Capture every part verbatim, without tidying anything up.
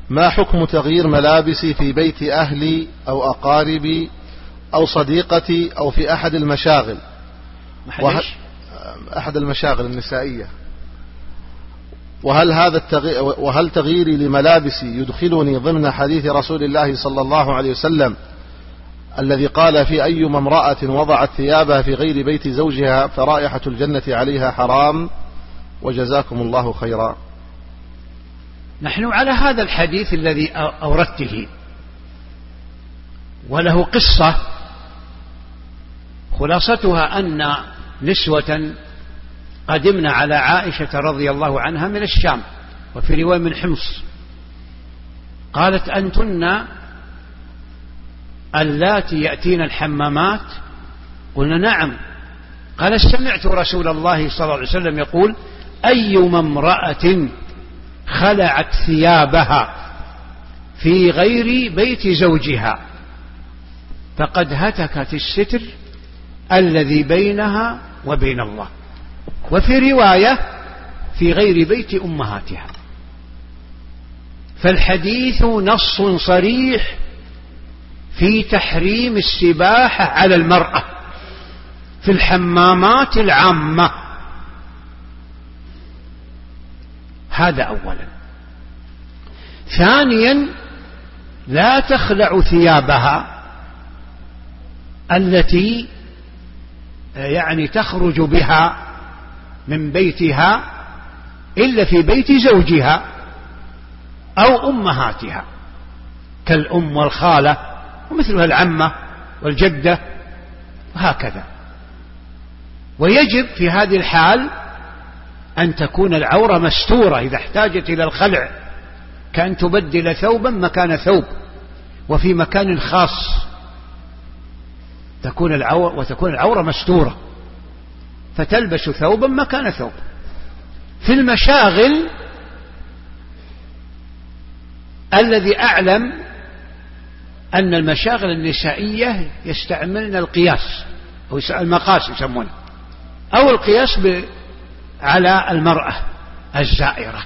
ما حكم تغيير ملابسي في بيت أهلي أو أقاربي أو صديقتي أو في أحد المشاغل وه... أحد المشاغل النسائية، وهل هذا التغيير وهل تغييري لملابسي يدخلني ضمن حديث رسول الله صلى الله عليه وسلم الذي قال في أيما امرأة وضعت ثيابها في غير بيت زوجها فرائحة الجنة عليها حرام؟ وجزاكم الله خيرا. نحن على هذا الحديث الذي أوردته، وله قصة خلاصتها أن نسوة قدمنا على عائشة رضي الله عنها من الشام، وفي رواية من حمص، قالت أنتن اللاتي يأتين الحمامات؟ قلنا نعم. قال سمعت رسول الله صلى الله عليه وسلم يقول أيما امرأة خلعت ثيابها في غير بيت زوجها فقد هتكت الستر الذي بينها وبين الله، وفي رواية في غير بيت أمهاتها. فالحديث نص صريح في تحريم السباحة على المرأة في الحمامات العامة. هذا أولا. ثانيا لا تخلع ثيابها التي يعني تخرج بها من بيتها إلا في بيت زوجها أو أمهاتها كالأم والخالة ومثلها العمة والجدة وهكذا. ويجب في هذه الحال أن تكون العورة مستورة إذا احتاجت إلى الخلع، كأن تبدل ثوبا مكان ثوب وفي مكان خاص تكون العورة، وتكون العورة مستورة فتلبس ثوبا مكان ثوب. في المشاغل الذي أعلم أن المشاغل النسائية يستعملن القياس أو المقاس يسمونه، أو القياس على المرأة الزائرة.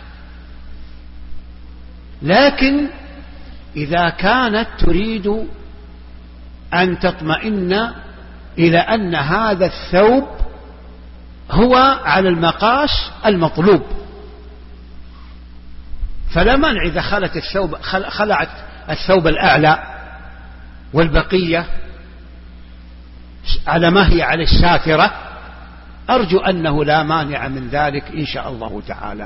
لكن إذا كانت تريد أن تطمئن إلى أن هذا الثوب هو على المقاس المطلوب فلا مانع إذا خلت الثوب خلعت الثوب الأعلى والبقية على ما هي على الساترة، أرجو أنه لا مانع من ذلك إن شاء الله تعالى.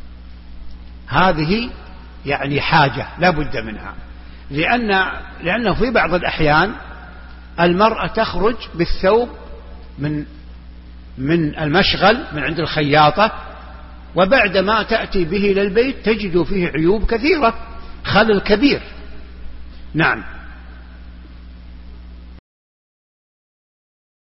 هذه يعني حاجة لا بد منها، لأن لأنه في بعض الأحيان المرأة تخرج بالثوب من من المشغل من عند الخياطة، وبعدما تأتي به إلى البيت تجد فيه عيوب كثيرة، خلل كبير. نعم.